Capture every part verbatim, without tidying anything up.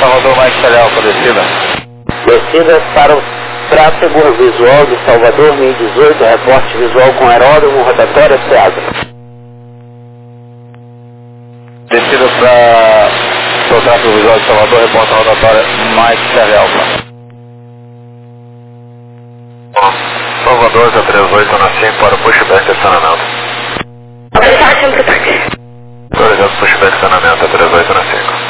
Salvador, Mike Charlie Alfa, descida. Descida para o tráfego visual de Salvador, mil e dezoito, reporte visual com aeródromo, rotatória, Ceasa. Descida para o tráfego visual de Salvador, reporte rotatória, Mike Charlie Alfa. Salvador, zero três oito na cinco para o pushback de estacionamento. Autorizado para o táxi. Autorizado pushback de estacionamento, zero três oito na cinco.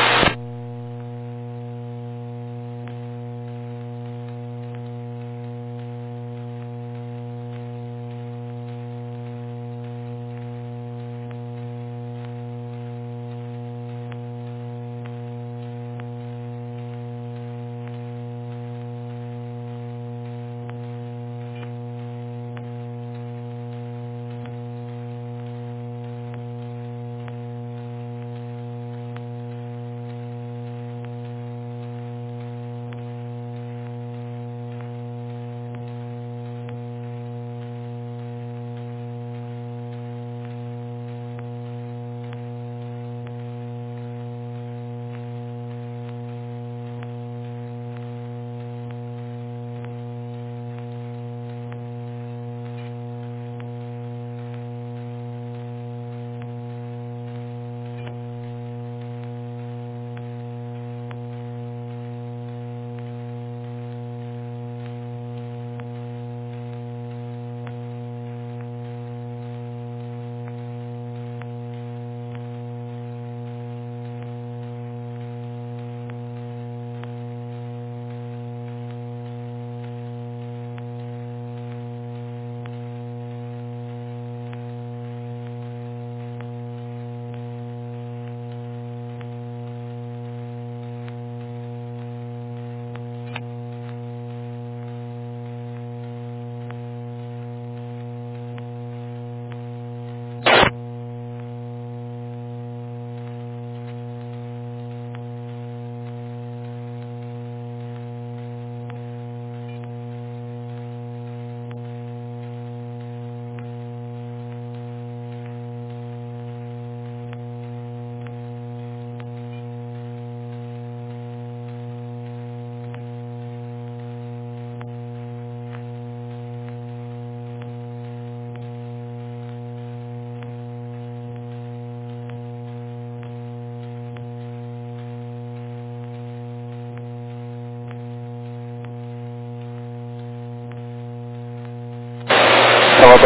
Salvador,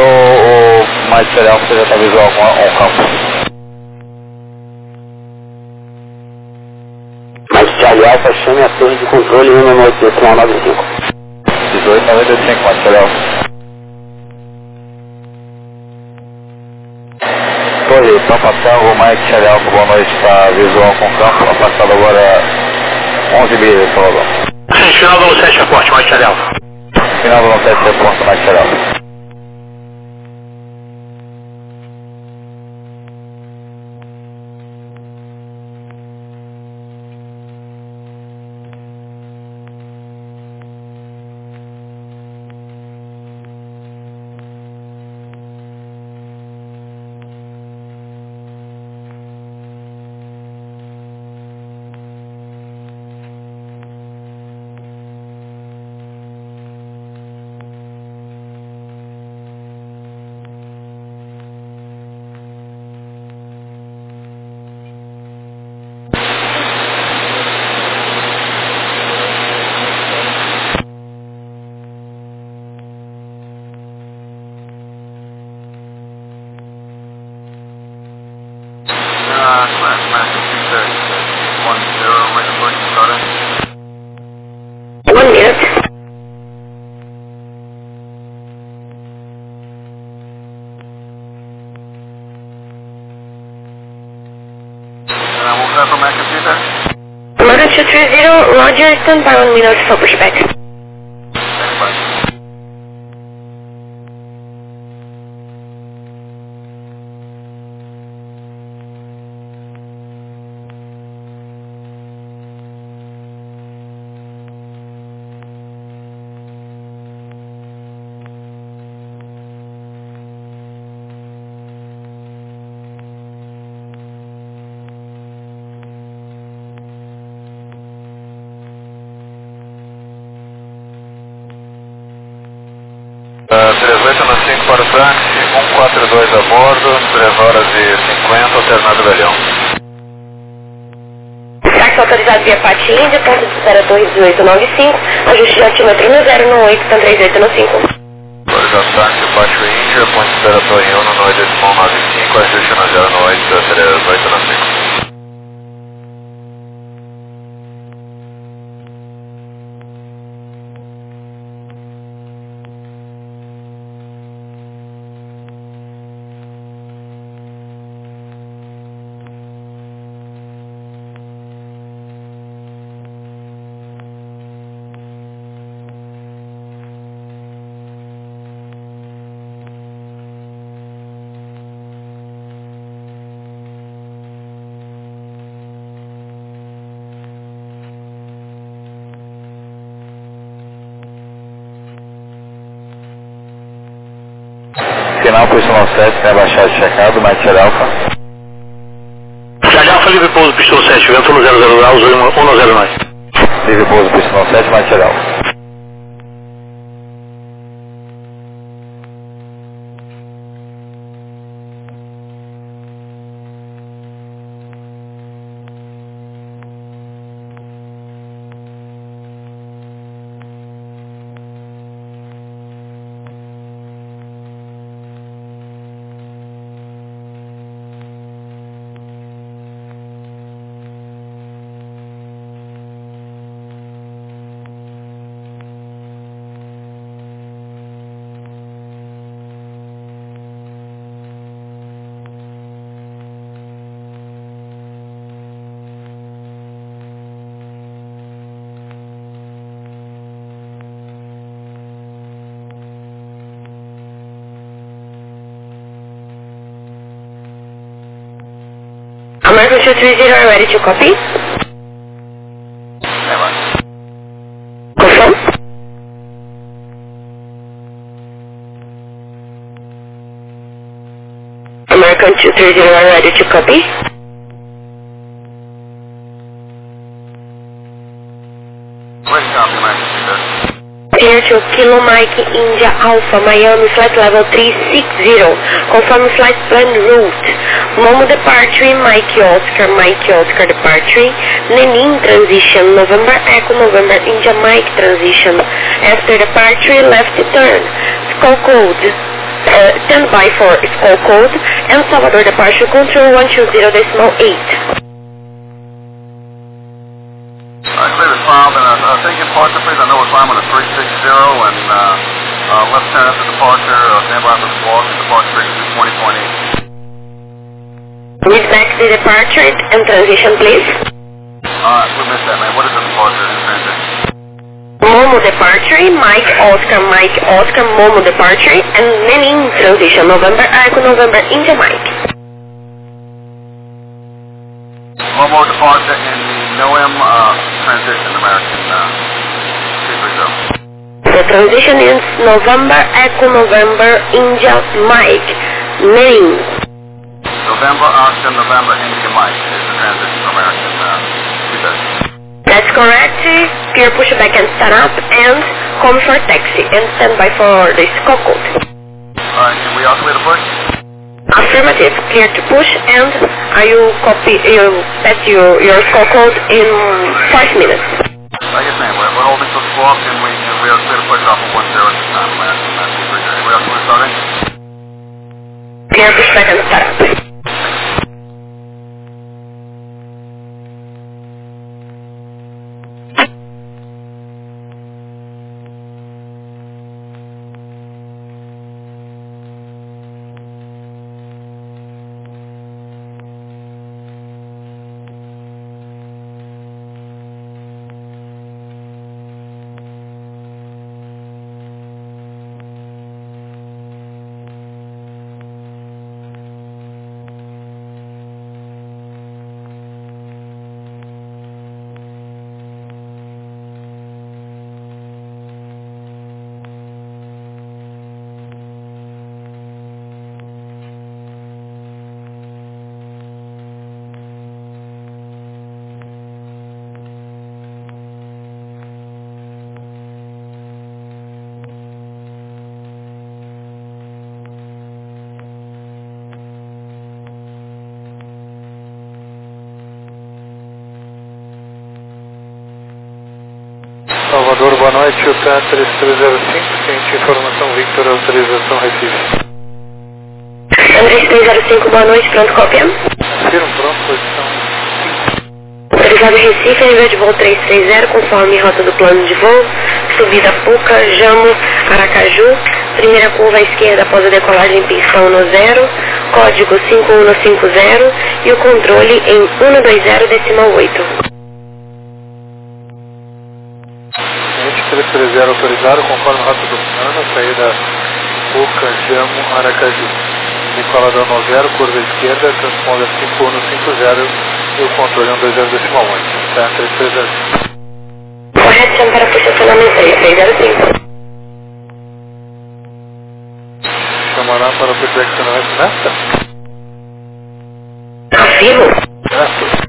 o Mike Charlie Alfa, você já está visual com um campo. Mike Charlie Alfa, chame a torre de controle um oito decimal nove cinco. dezoito noventa e cinco, Mike Charlie Alfa. Torre, Papa Tango, Mike Charlie Alfa, boa noite, está visual com campo, afastado agora onze milhas, Salvador. Final do sete, reporte, Mike Charlie Alfa. Final do sete, reporte, Mike Charlie Alfa. One minute. Uh, we'll confirm accuracy there. American two three zero, Roger, stand by one minute for pushback. Quatro, dois a bordo, três horas e cinquenta, alternado velhão. Táxi autorizado via Pati Índia, ponto de espera Torre dezoito nove cinco, ajuste de altímetro no zero no oito, então três oito no cinco. Autorizado táxi Pati Índia, ponto de espera Torre um no oito nove cinco, ajuste no zero no oito, três oito no cinco. Final posição sete, tem abaixado de checado, Mike Alpha. Charlie Alpha, livre pouso, pistão sete, vento no zero zero graus, um zero nove. Livre pouso posição sete, Mike Alpha. American two three zero, are ready to copy? Confirm? American two three zero, are ready to copy? Where's copy, American two thirty? Clear to Kilo Mike India Alpha, Miami, flight level three six zero. Confirm flight plan route. Momo departure, Mike Oscar, Mike Oscar departure. Lenin transition, November Echo, November India Mike transition. After departure, left turn. Skull code. Uh, stand by for skull code. And Salvador departure control one two zero decimal eight. I clear the file, and uh, take departure, please. I know we're climbing a three six zero, and uh, uh, left turn after departure, uh, stand by for the squawk, and departure frequency twenty point eight. Read back the departure and transition, please. Alright, we missed that, man. What is the departure and transition? Momo departure, Mike Oscar, Mike Oscar, Momo departure, and Lenin transition, November Echo, November India Mike. One more departure in the NOAM uh, transition, American uh, two three zero. The transition is November Echo, November India Mike, Lenin. November, Oscar, November, India, Mike is the transition for American uh, two thirty. That's correct. Clear pushback and start up, and come for taxi, and stand by for the skull code. Alright, can we all clear the push? Affirmative, clear to push, and are you copy, you set your, your skull code in five minutes. Like I said, we're, we're holding for the squawk, and we, we are clear to push off of one zero at this time, American uh, two three zero. Anybody else want to start in? Clear pushback and start up. boa noite, o T A três três zero cinco, ciente informação Victor, autorização Recife. três três zero cinco, boa noite, pronto, cópia. Viram pronto, posição cinco. Obrigado, Recife, nível de voo três três zero, conforme rota do plano de voo, subida Puca, Jamo, Aracaju, primeira curva à esquerda após a decolagem pistão no zero, código cinco um cinco zero e o controle em cento e vinte decimal oito. Ciente três três zero autorizado, conforme rota do plano, saída Puca, Jamo, Aracaju. Decolador no zero, curva esquerda, transponder cinco um cinco zero e o controle cento e vinte decimal oito. Tá, três três zero cinco. Correto, chama para posicionamento três três zero cinco. Chamará para o perfeccionamento nesta? Afirmo. Nesta.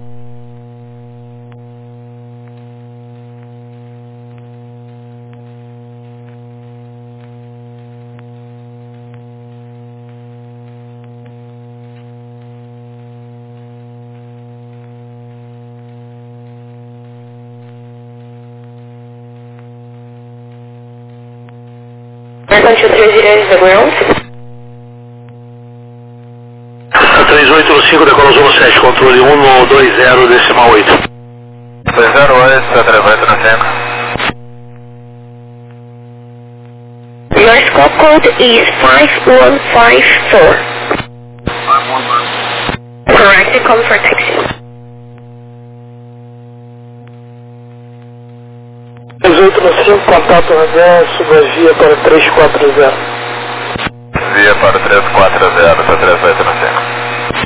Mercantil três zero the ground. três oito cinco, decola zona sete, controle cento e vinte decimal oito. três zero oito, três oito na cinco. Your scope code is five one five four. five one five. Correct, come for taxi. três oito cinco, contato reverso, via para três quatro zero. Via para três quatro zero, para três oito na cinco.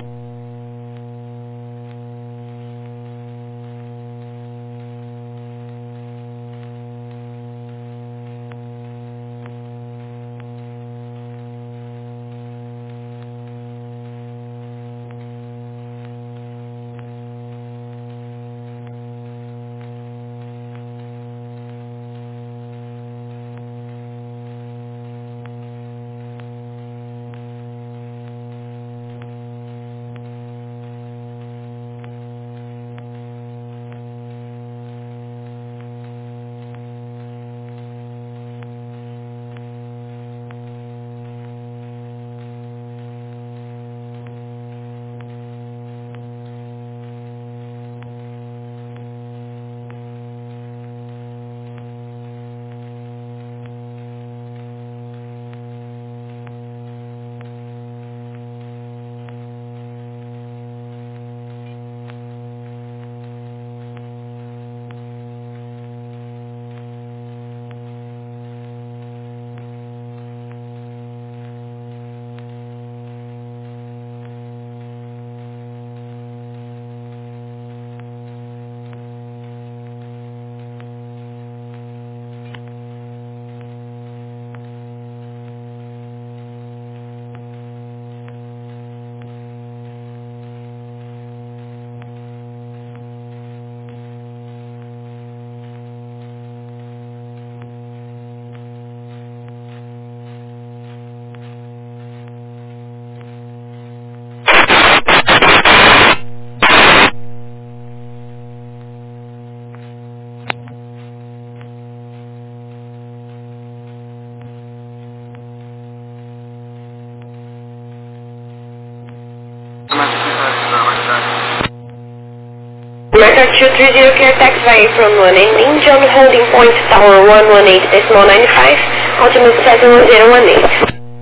Mercantil three zero clear taxi via from one ending, John holding point tower one one eight decimal nine five, ultimate seven one zero one eight.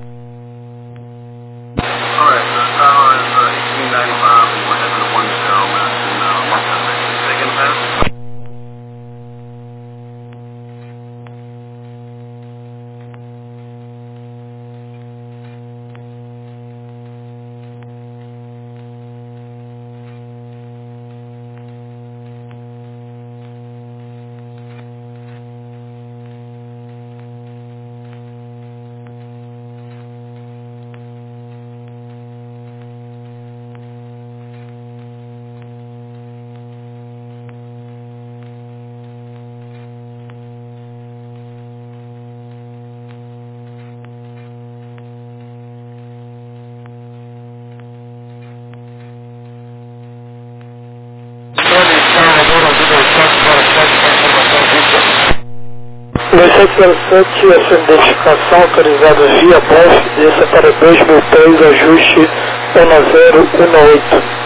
Alright, so the tower is uh, eighteen ninety-five and we're heading to one zero minutes in uh, Montana. Taking pass? sete zero sete, essa identificação autorizada via B O F, desça para dois mil pés, ajuste um zero um oito.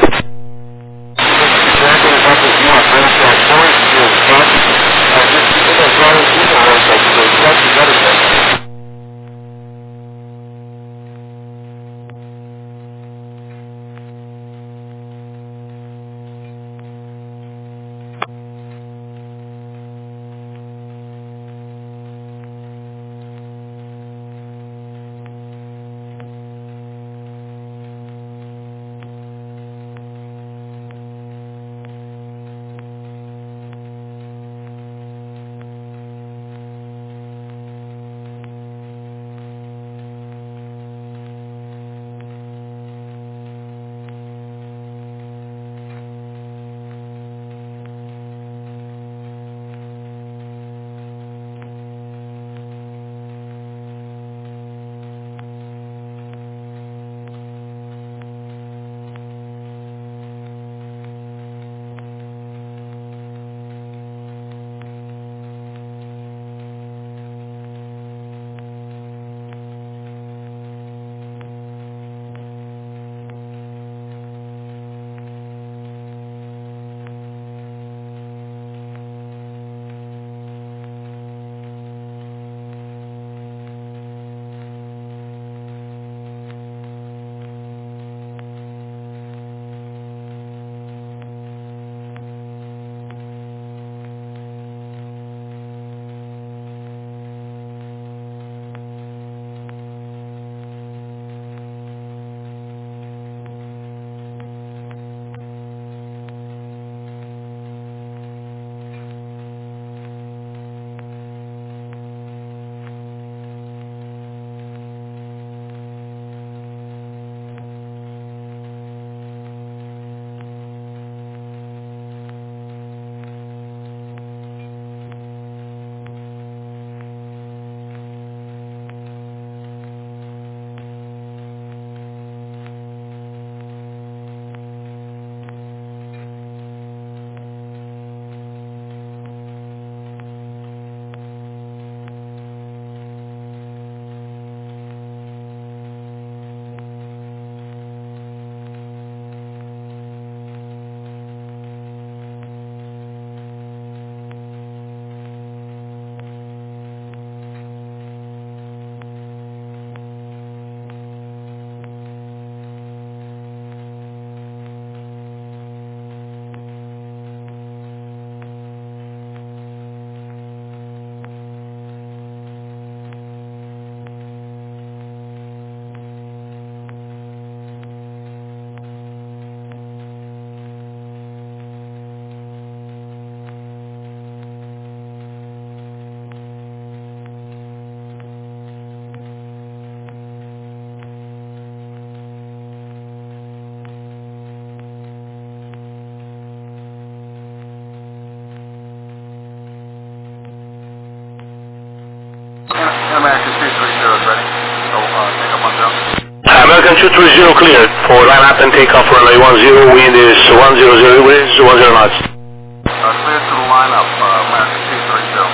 American two three zero is ready. So, uh, take up on zero. American two three zero cleared for line up and takeoff for runway one zero. Wind is one zero zero, wind is one zero knots. Uh, cleared to the lineup, uh, American two three zero.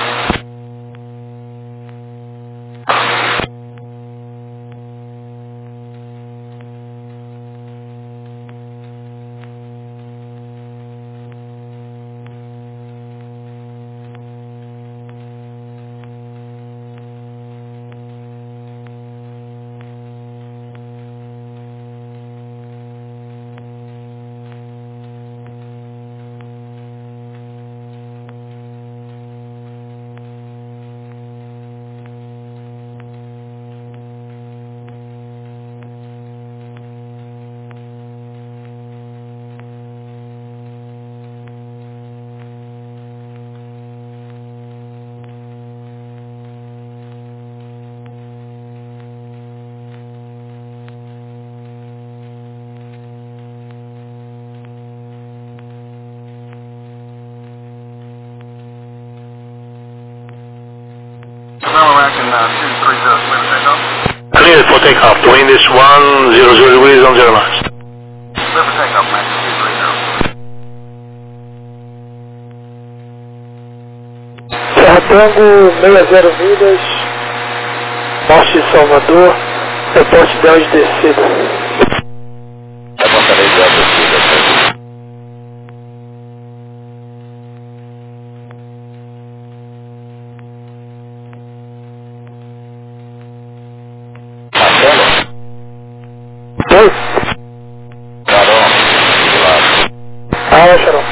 American uh, two three zero, clear for takeoff. Cleared for takeoff. The wind is one zero zero degrees on zero knots. Clear for takeoff, American two three zero. Serra Tango seis zero milhas, norte de Salvador, reporte dez de descida. Reportarei dez de descida. Oi? Carol, Ah, Xarão.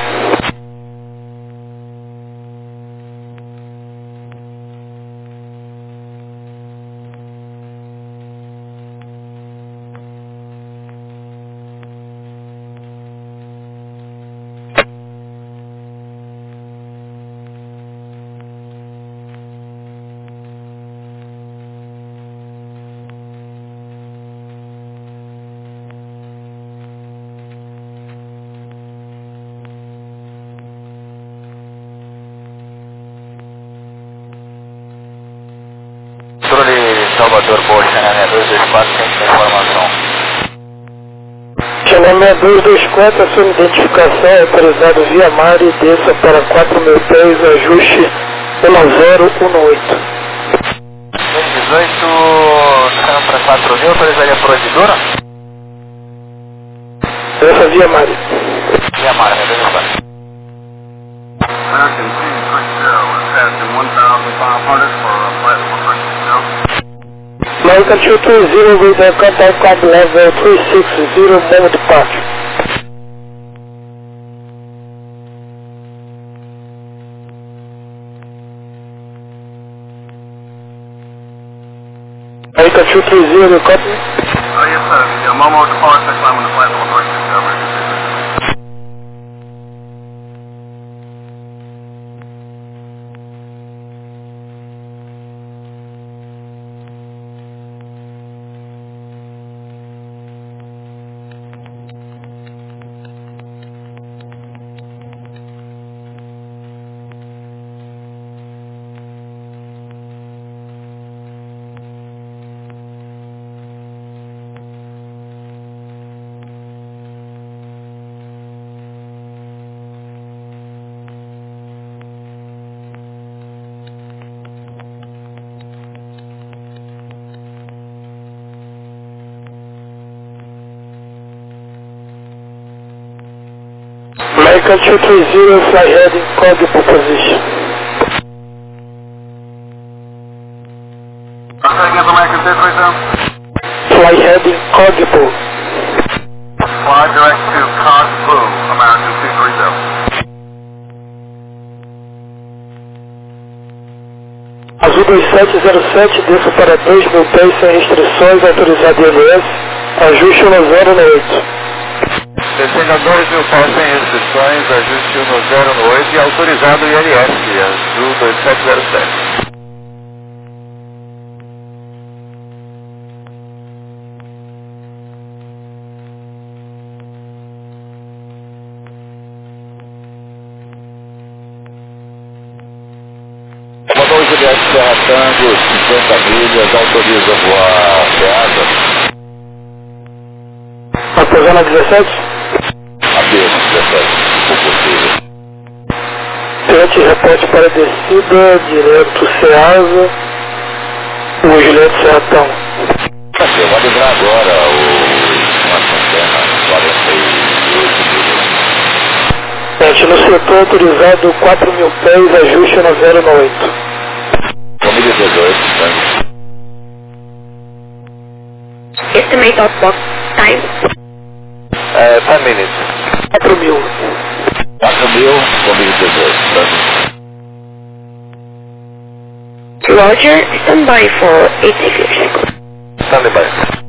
Salvador, Poxa, né? dois dois quatro, tem informação. Xanamé dois dois quatro, a sua identificação autorizado via mar e desça para quatro mil pés, ajuste um zero um oito. dois dezoito, saindo para quatro mil, autorizaria a provedora? Desça via mar. Via mar, né? dois quatro. American two three zero is passing one thousand five hundred for a flight one three zero. American two three zero with a contact card level three six zero, moment departure. American two three zero, you copy? Oh, yes, sir. Yeah, Momo departure, climbing the flight one three zero. American two three zero, fly heading, cognitive position. Okay, against American two three zero. Fly heading, cognitive. Fly direct to Cog Blue, American two three zero. Azul dois sete zero sete, desça para dois mil pés sem restrições, autorizado I L S, ajuste um zero oito. Descendo a dois mil pés sem restrições, ajuste um zero oito e autorizado I L S, Azul dois sete zero sete. Comodoro Juliette Serra Tango, cinquenta milhas, autoriza voar Ceasa. Apesana dezessete? Apenas dezessete, se possível. Tente reporte para descida, direto Ceasa, o Juliette Serratão. Eu vou livrar agora o uma centena, quarenta e oito milhas. Tente no setor autorizado quatro mil pés, ajuste um zero oito. Família dezoito, tango. Estimate of box time. É, ten minutes. quatro mil. quatro mil, família dezoito, tango. Roger, stand by for eight seconds. Stand by.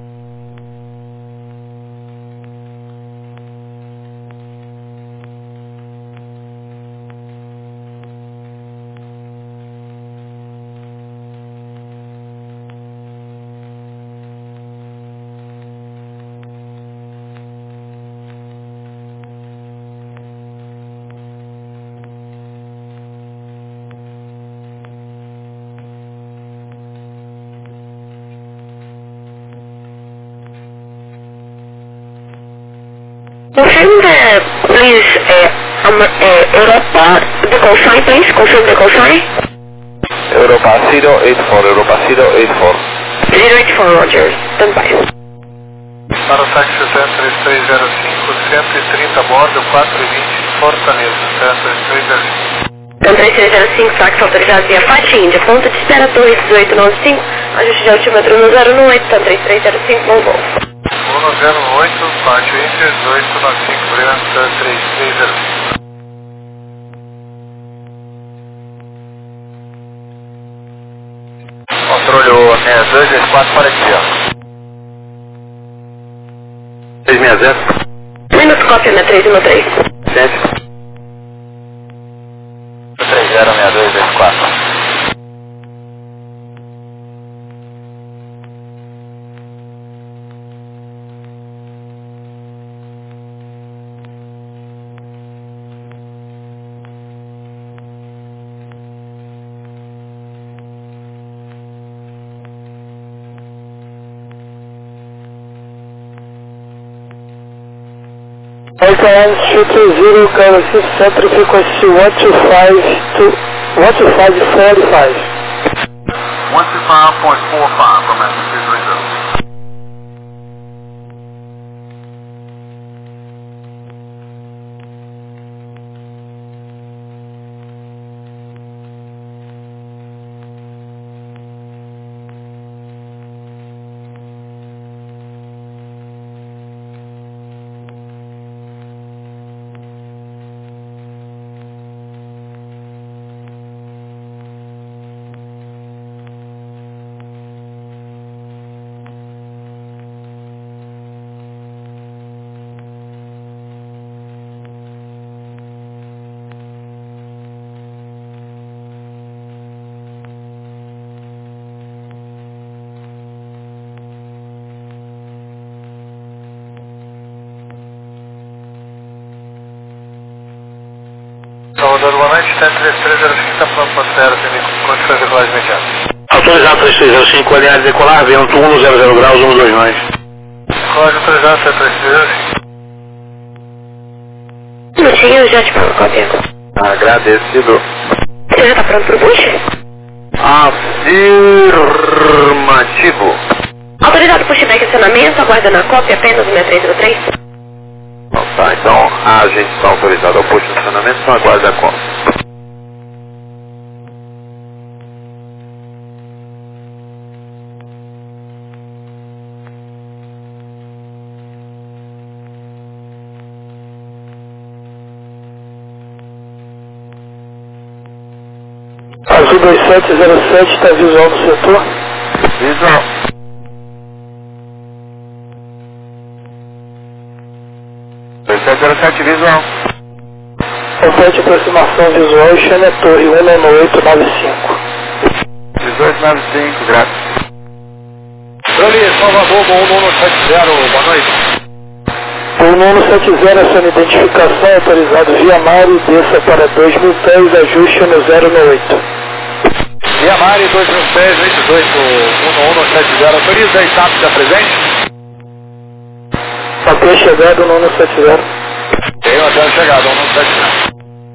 Confirm the, please, uh, um, uh, Europa, the call sign, please. Confirm the call sign. Europa zero eight four, Europa zero eight four. zero eight four, Roger. Stand by. Para o táxi três três zero cinco, cento e trinta a bordo, quatro e vinte, Fortaleza, três três zero cinco. Então três três zero cinco, táxi autorizado via Fat Índia, ponto de espera Torre dezoito noventa e cinco, ajuste de altímetro no zero um oito, então três três zero cinco, bom voo. um zero oito, Fat Índia, dezoito noventa e cinco, obrigado, três três zero cinco. Controle o seis dois seis quatro para ti, ó. seis seis zero. Menos cópia na três um três. Gente. três zero seis dois seis quatro. Delta one two two zero, Galaxy Center frequency one two five to one two five four five. one two five point four five from S two three zero. Salvador, boa noite, três três zero cinco, está pronto para a tem condições de decolagem imediata. Autorizado três três zero cinco, alinhar de decolar, vento um zero zero graus, um dois nove. Decolagem autorizado, três três zero cinco. Um minutinho, já te pago a cópia. Agradecido. Você já está pronto para o push? Afirmativo. Autorizado pushback acionamento, aguardando a cópia apenas o seis três zero três. Bom, tá, então a gente está autorizado ao push de funcionamento, então aguarda a conta. Azul dois sete zero sete está visual no setor. Visual. dois sete zero sete visual. Repete aproximação visual, chame a torre um nove oito nove cinco. dezoito noventa e cinco, grátis. Dani, Salvador, bom um um sete zero, boa noite. O nono sete zero, essa identificação autorizado via Mari, desça para dois mil pés, ajuste no zero um oito. Via Mari, dois mil pés, oito oito um um sete zero, autoriza a etapa da presente? Até chegada, o nono sete zero. Tenho até a chegada, um um sete zero.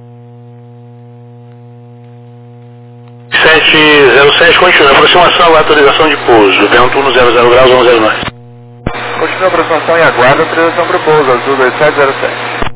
sete zero sete, continua. Aproximação e autorização de pouso. Vento um zero zero graus, um zero nove. Continua a aproximação e aguarda a autorização para o pouso, azul dois sete zero sete.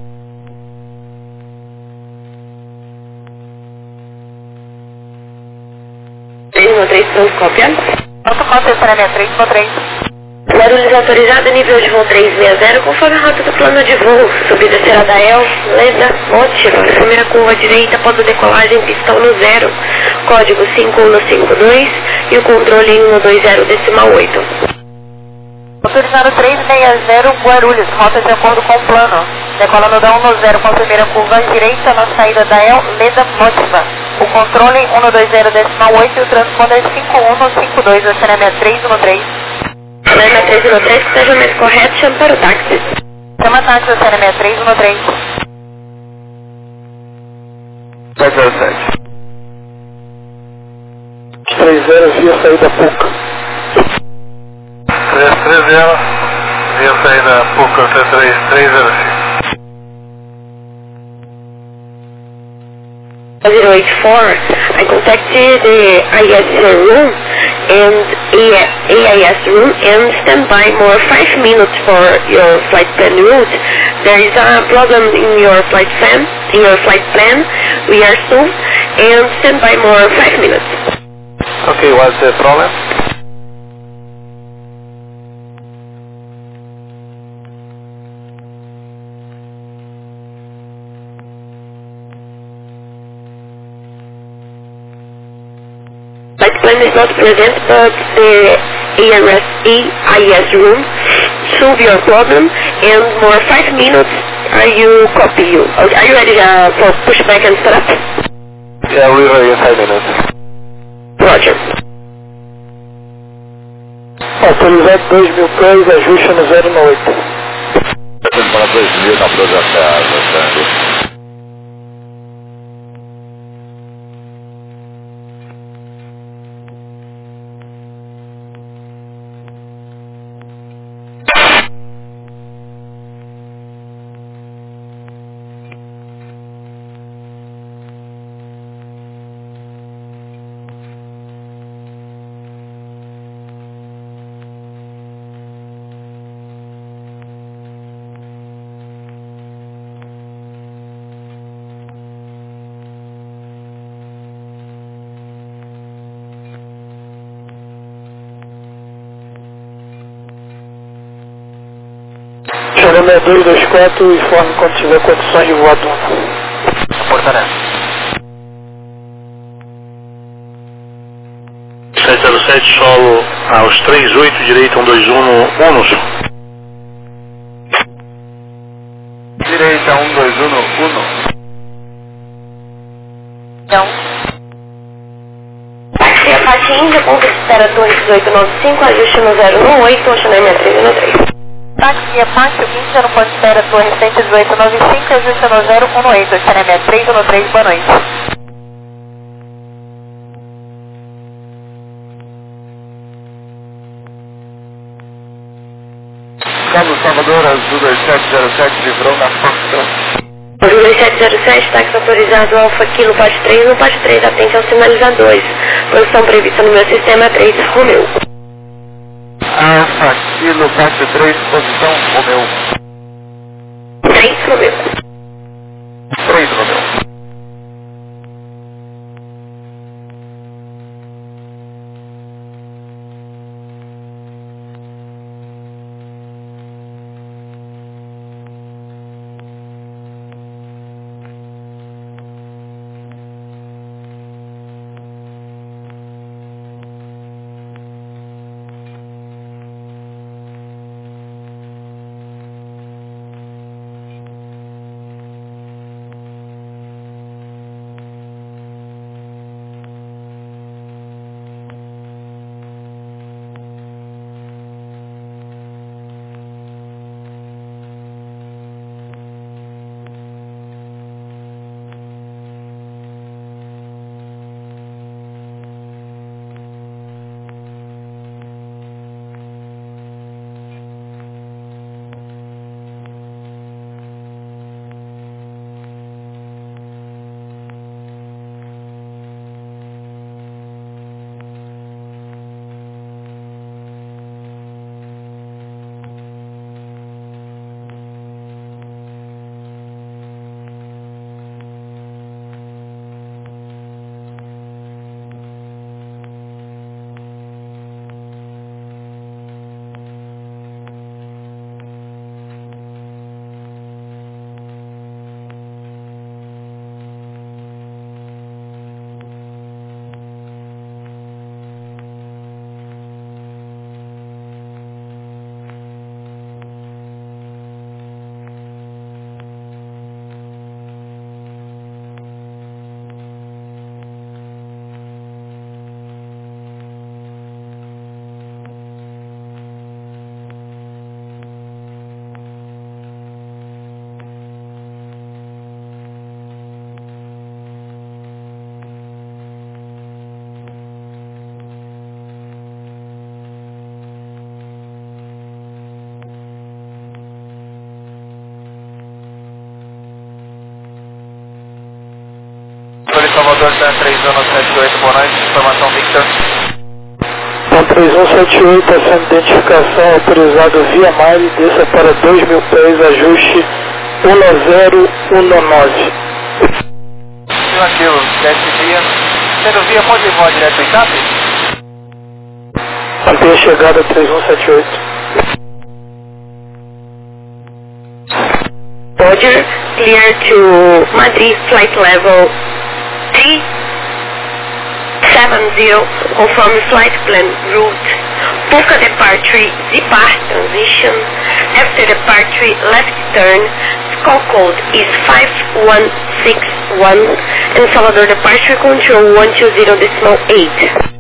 três um três, pronto, cópia. Pronto, cópia para minha três um três. Guarulhos autorizado, nível de voo trezentos e sessenta, conforme a rota do plano de voo. Subida será da El, Leda, ótima. Primeira curva direita, após a decolagem, pistão no zero. Código cinco um cinco dois e o controle em um dois zero decimal oito. Autorizado três seis zero, Guarulhos, rota de acordo com o plano. Decolando da um zero com a primeira curva à direita, na saída da El, Leda, ótima. O controle um dois zero decimal oito e o transponder cinco um cinco dois, a cena três um três. Cena três um três, que seja mais correto, chame para o táxi. Chama táxi, a cena três um três. sete zero sete. três zero via saída Puca. três três zero, via saída Puca, três três zero cinco. zero eight four, I contacted the I S room and A I S room and stand by more five minutes for your flight plan route. There is a problem in your flight plan, in your flight plan. We are soon and stand by more five minutes. Okay, what's the problem? Flight plan is not present, but the A I S room solve your problem and more five minutes. Are you copy you? Okay, are you ready uh, for pushback and setup? Yeah, we're ready in five minutes. Roger. Autorizado dois mil pés, ajuste no zero oito. Para dois mil na projetada. Chegando a dois dois quatro, informe quando tiver condições de voar Duna. Portaré. sete zero sete, solo aos três oito, direito um dois um no Unos. Direita um dois um no Uno. Então, Taxi Apache Índia, ponto de espera dois oito nove cinco, ajuste no zero um oito, oceanária três um três. táxi Apache, Índia no ponto de espera Torre cento e dezoito nove cinco, ajuste no zero um oito, oceanária três um três, boa noite. Cabo Salvador, Azul dois sete zero sete, livrou na Foxtrot. Azul dois sete zero sete, táxi autorizado Alfa Kilo Pate três, no Pate três, atente aos sinalizadores. Posição prevista no meu sistema três, Romeu. Alfa Kilo Pate três, posição Romeu. três, Romeu. três Romeu. Salvador, tá três um sete oito, boa noite, informação Victor. Então três um sete oito, essa identificação autorizada via Mile, desça para dois mil pés, ajuste um zero um nove. Afirmativo, teste via. Sendo via, pode voar direto em C A P? Mantenha a chegada três um sete oito. Roger, clear to Madrid flight level three seven zero, confirm flight plan route. Puka departure, depart transition. After departure, left turn. Call code is five one six one. And Salvador departure control one two zero decimal eight.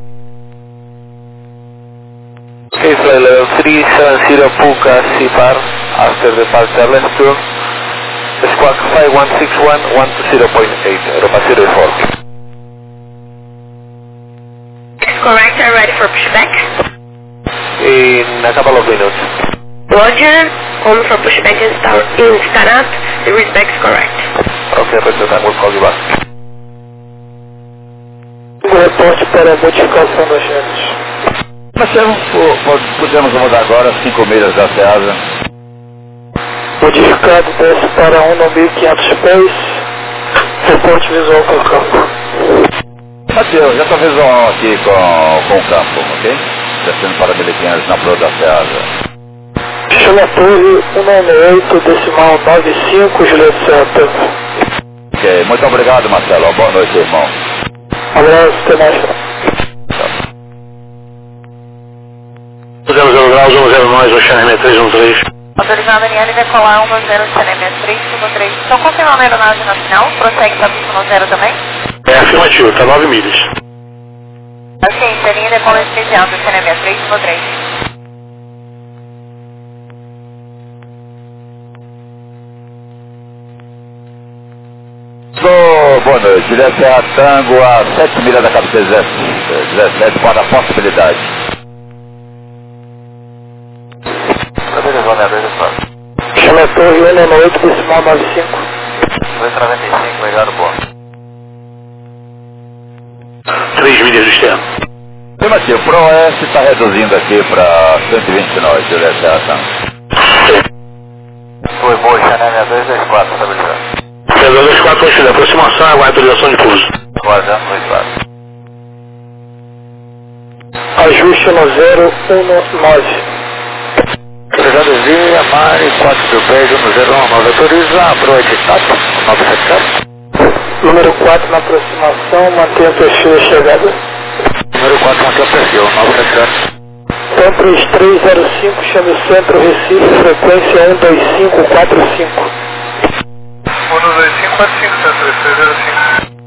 Okay, flight level three seven zero, Puka, C P A R. After departure, left turn. Squawk five one six one, one two zero point eight, Europa zero four. Correct, I'm ready for pushback. In a couple of minutes. Roger, home for pushback in, star, in startup, the respect is correct. Okay, President, I will call you back. O reporte para a modificação das redes. Nós temos, podemos mudar agora cinco milhas da Ceasa. Modificado desce para um mil e quinhentos pés, reporte visual com o campo. Mateus, já estou visual aqui com, com o campo, ok? Descendo para mil e quinhentos na proa da Ceasa. Chama Torre cento e noventa e oito, decimal noventa e cinco, Juliette Santa. Ok, muito obrigado, Marcelo. Boa noite, irmão. Abraço, até mais. zero zero graus, um zero nove, Oceano M três um três. Autorizado N L decolar um zero, C N M três cinco três. Estão confirmando a aeronave na final? Prossegue para pista zero também? É afirmativo, está nove milhas. Ok, seria decolar imediato, C N M três cinco três. Oh, boa noite, Juliette Serra Tango a sete milhas da capital dezessete para a possibilidade. Chama Torre cento e noventa e oito, decimal noventa e cinco. dois noventa e cinco, obrigado, boa. três milhas do externo. Afirmativo, Pro Oeste está reduzindo aqui para cento e vinte e nove, Juliette Serra Tango. Foi boa, Xané dois dois quatro, estabilizado. zero dois quatro, Oceano, aproximação, aguarda autorização de pouso. Guardando, dois quatro. Ajuste no zero um nove. Autorizado via Mare, quatro mil pés, um zero um nove. Autoriza a proa de tato, nove sete sete. Número quatro na aproximação, mantenha o perfil de chegada. Número quatro, mantenha o perfil, nove sete sete. Então três três zero cinco, chame o centro Recife, frequência um dois cinco quatro cinco. um dois cinco quatro cinco, três três zero cinco.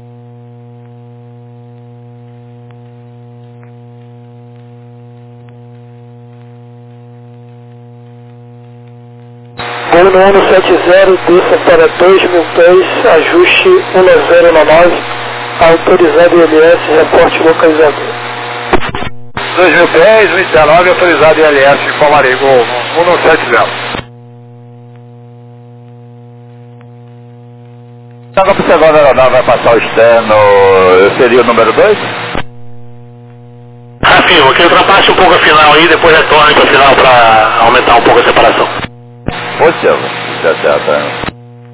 Gol no um sete zero, desça para dois mil pés, ajuste um zero nove, autorizado I L S, reporte localizador. dois mil pés, vinte e dezenove, autorizado I L S, informarei, Gol um sete zero. Estava observando a aeronave, vai passar o externo, seria o número dois? Afirmo, que ultrapasse um pouco a final aí, depois retorne para a final para aumentar um pouco a separação. Positivo, já certo.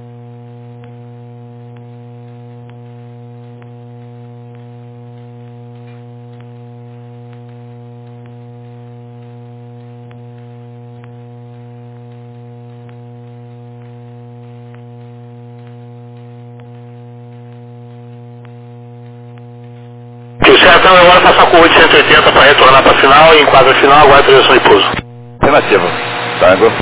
O Sertão agora passa com oitocentos e oitenta para retornar para a final e em quadra final aguarda a autorização de pouso. Afirmativo, Tango.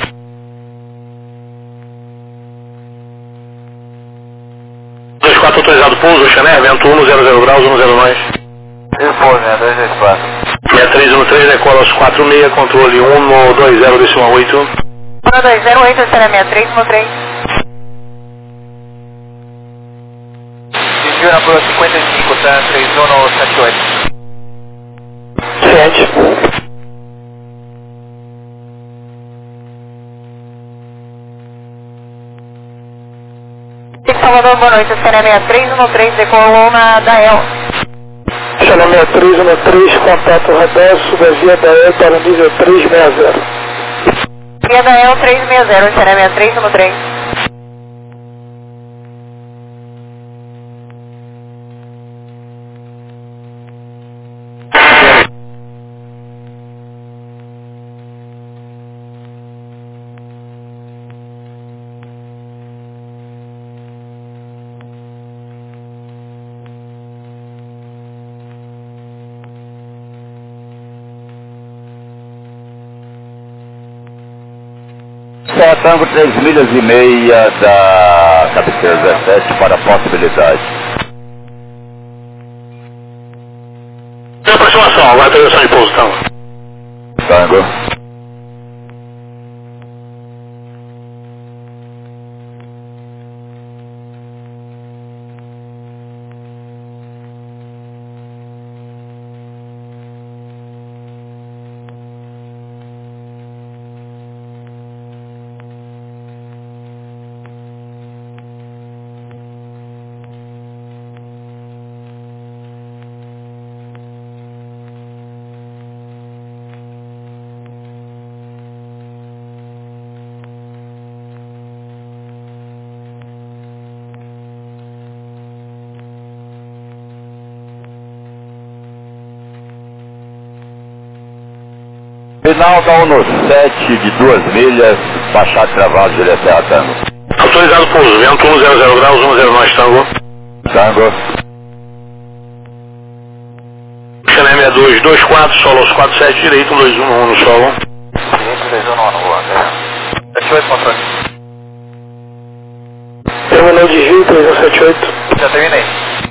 dois quatro autorizado pouso, Oceané, vento um zero zero graus, um zero nove. Repouso, né, dois dois quatro. seis três um três, decola aos quatro seis, controle um dois zero decimal oito. um dois zero oito, C N M três cinco três. Desvio na proa cinquenta e cinco, tá, três um sete oito. Ciente. Salvador, boa noite. C N E seis três um três, decolou na Dael. C N E seis três um três, contato radar, suba via Dael para o nível trezentos e sessenta. Via Dael trezentos e sessenta, C N E seis três um três. Serra Tango, três milhas e meia da cabeceira dezessete para possibilidade. Tem aproximação, agora atenção de pouso, Tango. Tango. Final da ONU sete de duas milhas, baixar travado direto Serra Tango. Autorizado pouso, vento um zero zero graus, um zero nove, Tango. Tango. C N E seis dois dois quatro, solo aos quatro sete, direito um dois um um no solo. Direito dois um um no André. sete oito, controle. Terminal de Rio, três um sete oito. Já terminei.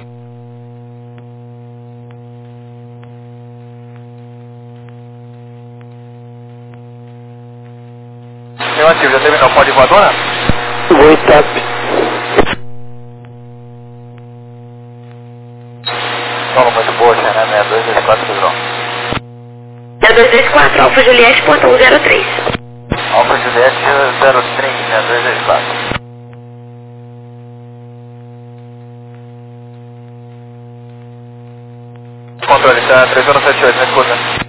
Negativo, já terminou. Pode ir voadora? Vou TAP. Solo muito boa, C N E seis dois dois quatro, Pedrão. É dois dois quatro, Alfa Juliette, ponto um zero três. Alfa Juliette zero três, né, dois dois quatro. Controle, tá três um sete oito, me escuta.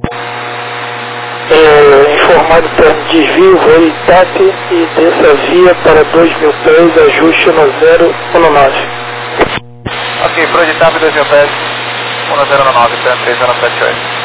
É, informado para desvio, voo TAP e dessa via para dois mil pés, ajuste no zero um nove. Ok, pro de TAP dois mil pés, um zero nove, três um sete oito.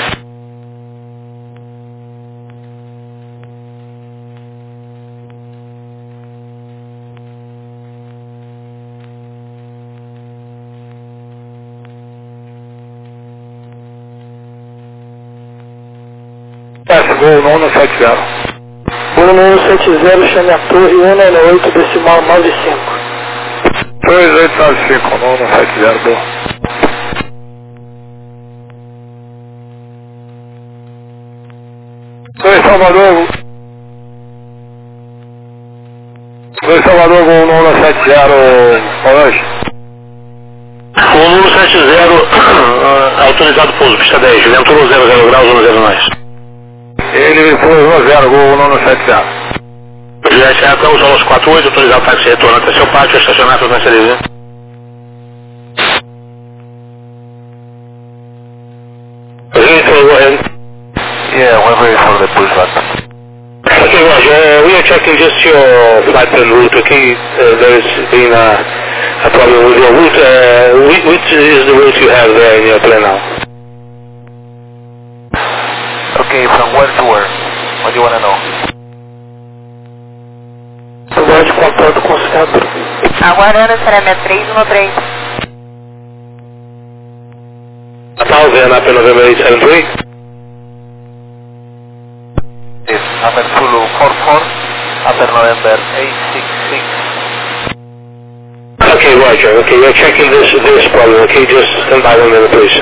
Gol nono sete zero. Gol nono sete zero, chame a torre um nove oito, decimal nove cinco. dois oito nove cinco, nono sete zero, bom. Dois Salvador. Dois Salvador, gol nono sete zero, Orange. O número sete zero, autorizado pouso, pista dez, vento um zero zero graus, um zero nove. Ele foi um zero, gol nono sete zero. Juliette Serra Tango, solo aos quatro oito, autorizado táxi retorno até seu pátio, estacionar para frequência livre. Yeah, we're ready for the push button. Okay, Roger, uh, we are checking just your flight plan route, okay? Uh, there's been a, a problem with your route. Uh, which, which is the route you have there in your plan now? Okay, from where to where? What do you want to know? Lugar de contato com o centro. Aguarando, C N E três um três. one thousand up in November eight seven three. Yes, number Zulu four four, after November eight six six. Okay, Roger. Okay, we're checking this this problem. Okay, just stand by one minute, please.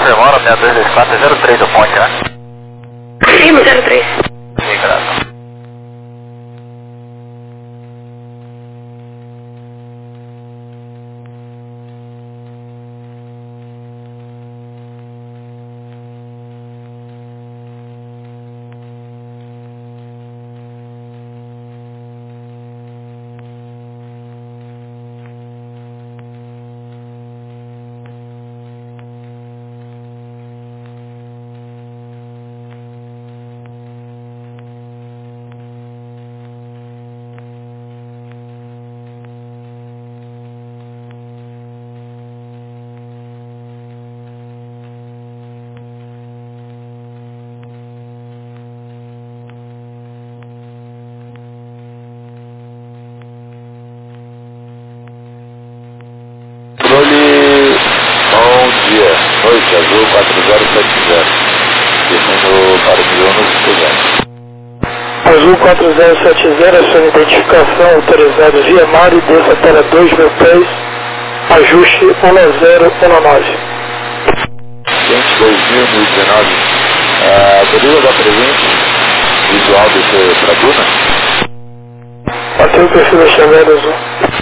confirmando, seis dois dois quatro, zero três do ponte, né? Sim, zero três. Sim, graças. Controle, bom dia, noite, azul quatro zero sete zero, definindo para o milhão cinquenta. Azul quatro zero sete zero, a sua identificação autorizada via mar e desça para dois mil pés, ajuste um zero um nove. Gente, dois mil e dezenove, uh, poderia dar presente visual desse para Bruna? Bateu o perfil da Chevelle azul.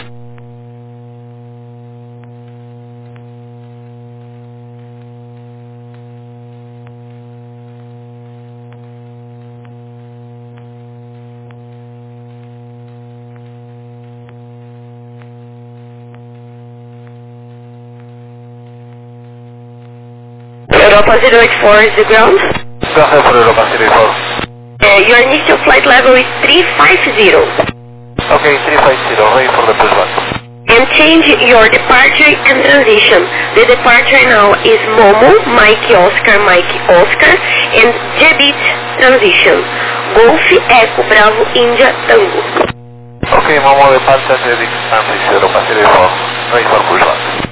Europa zero eight four is the ground. Go ahead for Europa zero eight four. Uh, your initial flight level is three five zero. Okay, three five zero, ready for the plus one. And change your departure and transition. The departure now is Momo, Mike Oscar, Mike Oscar, and Jebit transition. Golf Echo Bravo India Tango. Okay, Momo departure, Jebit transition, Europa zero eight four, ready for plus one.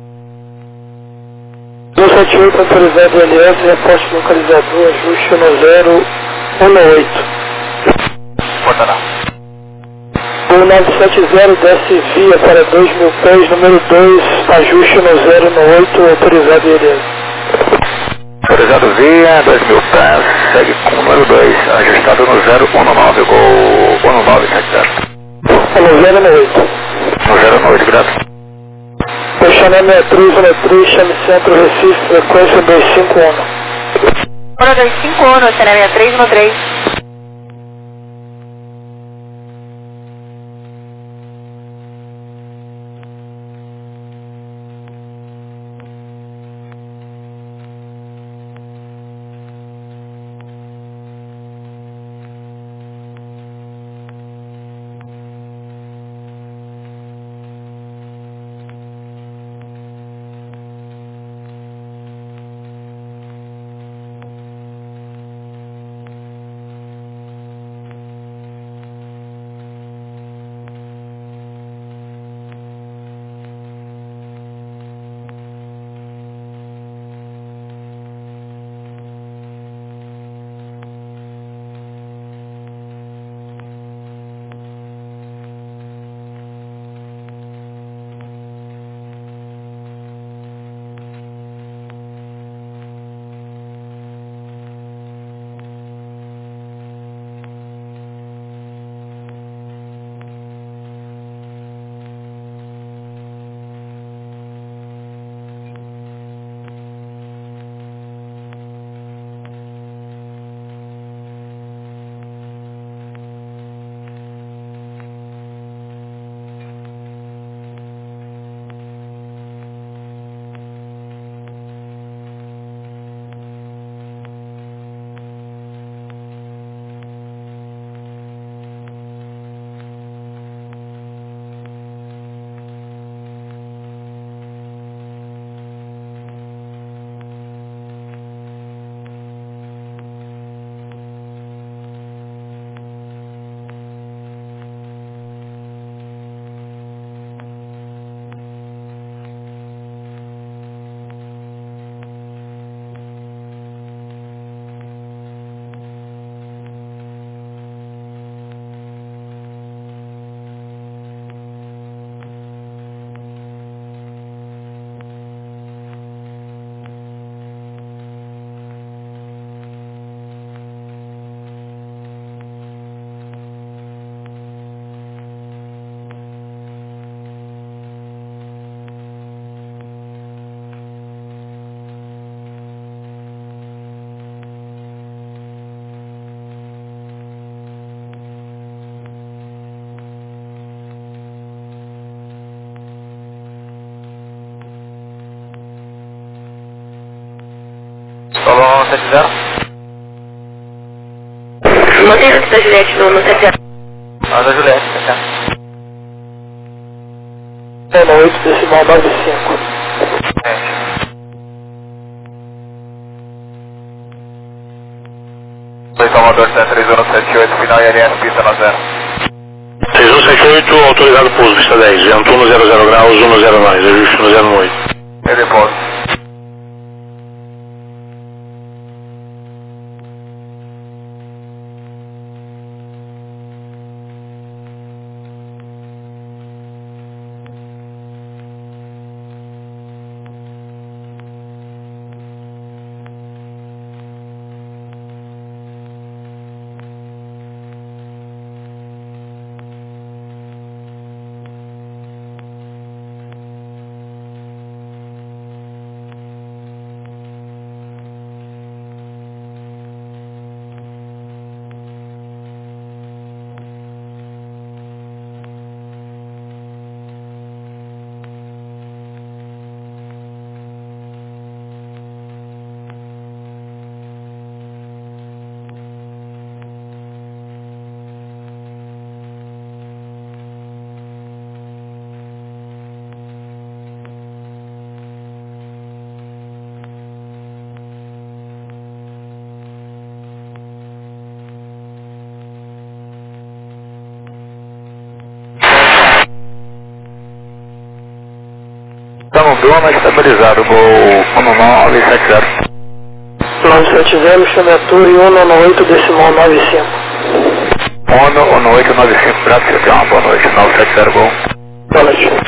dois sete oito autorizado L S, reposte localizador, ajuste um zero um oito. Portará. Gol nove sete zero, desce via para dois mil pés, número dois, ajuste um zero um oito, autorizado L S. Autorizado via, dois mil pés, segue com o número dois, ajustado no zero um nove, gol um nove sete zero. um zero um oito. No zero um oito, graças. Questionamento seis três um três, chame centro Recife, frequência dois cinco um. um dois cinco um, será seis três um três. sete zero. Mantém antes da Juliette no, no sete zero. Ah, da Juliette, tá certo. zero oito decimal nove cinco. Oi, Salvador, sete três um sete oito, final I L S, pista na zero. três um sete oito, autorizado pouso, pista dez, vento um zero zero graus, um zero nove, ajuste no zero oito. E depósito. Estamos Bruna, estabilizado, gol um nove sete zero. nove sete zero, chamatura e um nove oito decimal nove cinco. um nove oito nove cinco, Brasil, tenha uma boa noite, nove sete zero, gol. Boa noite.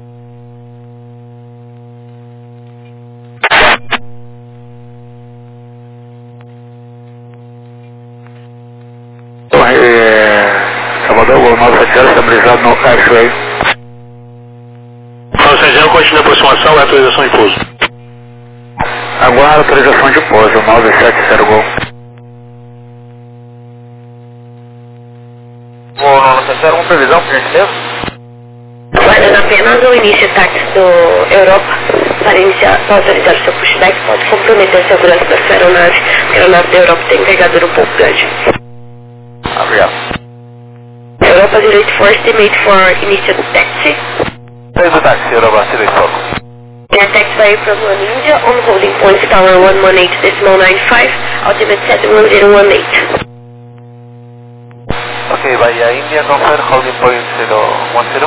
Salvador, gol nove sete zero, estabilizado no X-Ray. nove sete zero, continua a aproximação e autorização de pouso. Aguarda autorização de pouso, nove sete zero, gol. Vou nove sete zero, uma previsão, por gentileza? Aguardando apenas o início de táxi do Europa para iniciar, para autorizar o seu pushback, pode comprometer a segurança da sua aeronave, porque a aeronave da Europa tem envergadura um pouco grande. Obrigado. Europa zero eight four, estimate for initial taxi. Três do táxi, Europa, silêncio foco. Air taxi by from one India on holding points tower one one eight decimal nine five, ultimate set one zero one eight. Ok, vaya India, confirm holding point zero one zero.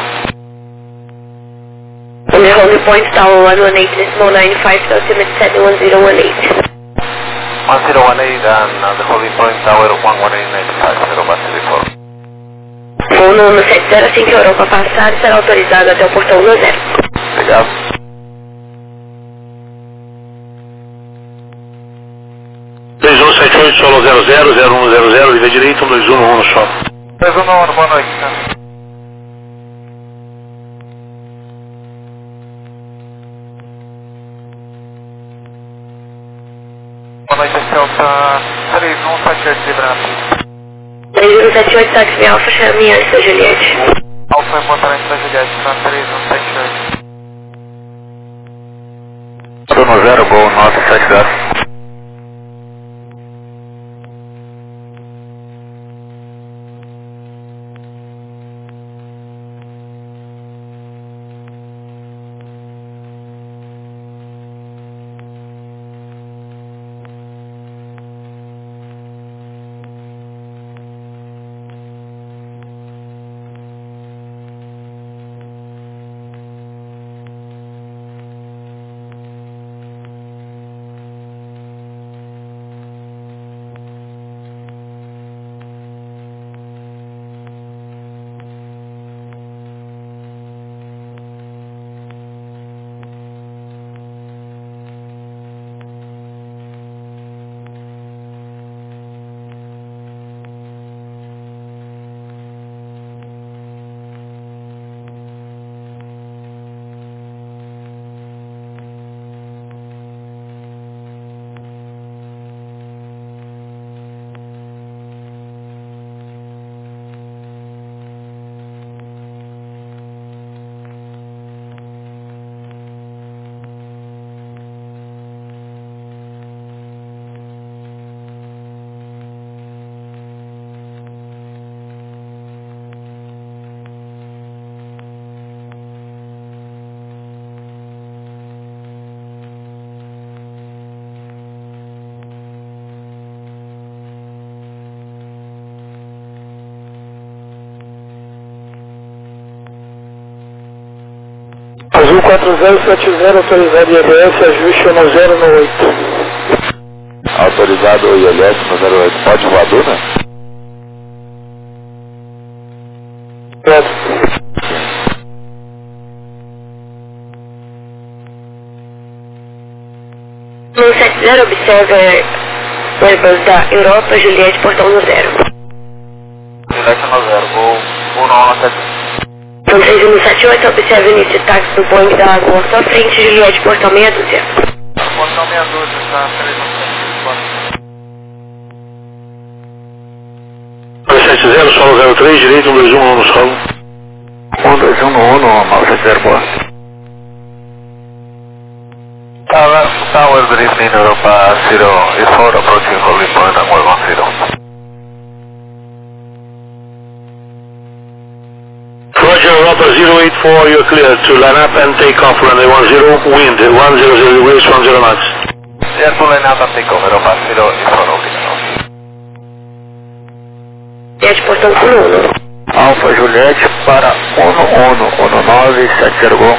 On the holding points tower one one eight decimal nine five, ultimate set one zero one eight. one zero one eight and uh, the holding point tower one one eight nine five, Europa, silêncio foco. Voo no, no sete zero, assim que a Europa passar, será autorizado até o portão um zero. Obrigado. três um sete oito, solo zero zero, zero um zero zero, liga direito, um dois um no solo. três um nove, boa noite, tá? Boa noite, Celta três um sete oito, librando. três um sete oito, táxi Alfa, chame antes da Juliette. Alfa é motorante da Juliette, na três um sete oito. Bruno zero, gol nove sete zero. Azul quatro zero sete zero, autorizado I L S, ajuste um zero no oito. Autorizado I L S no zero oito. Pode voador, né? Pode. No sete zero, observe o Airbus da Europa, Juliette, portão no zero. Juliette no zero, vou, vou no um sete. No três um sete oito, observe o início de táxi do Boeing da Lagoa à sua frente, Juliette, portão meia dúzia. Portão meia dúzia, tá? três um sete. sete zero, solo zero três, direito, um dois um no solo. um dois um no um, normal, sete zero, boa. Tower, Tower, good evening, Europa zero is four, approaching Holding Point and one one zero. Roger, Europa zero eight four, you're clear to line up and take off runway one zero, wind one zero zero degrees, one zero knots. Yes, to line up and take off, Europa zero is four, okay. Juliette, portão uno. Alfa Juliette para Uno Uno, Uno nove sete zero Gol.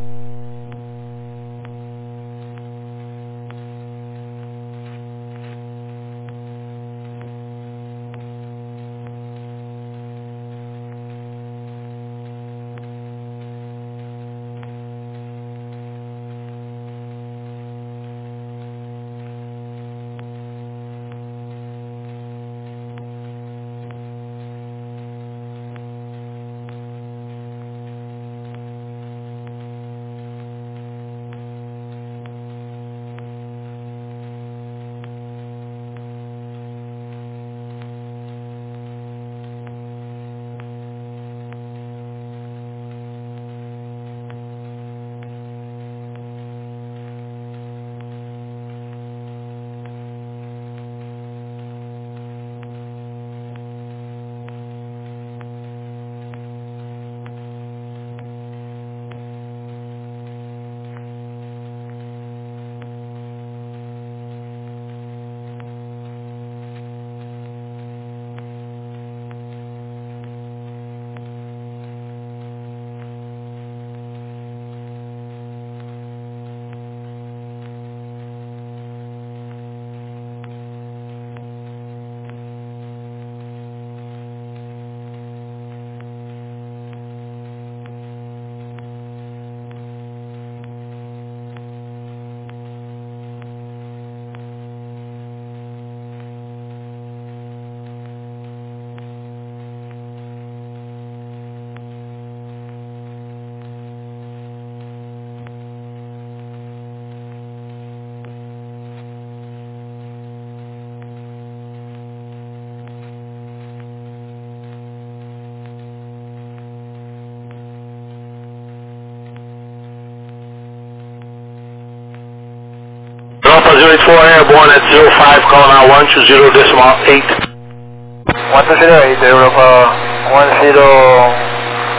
Alpha zero eight four airborne at zero five, call now one two zero decimal eight. one two zero eight, Europa one zero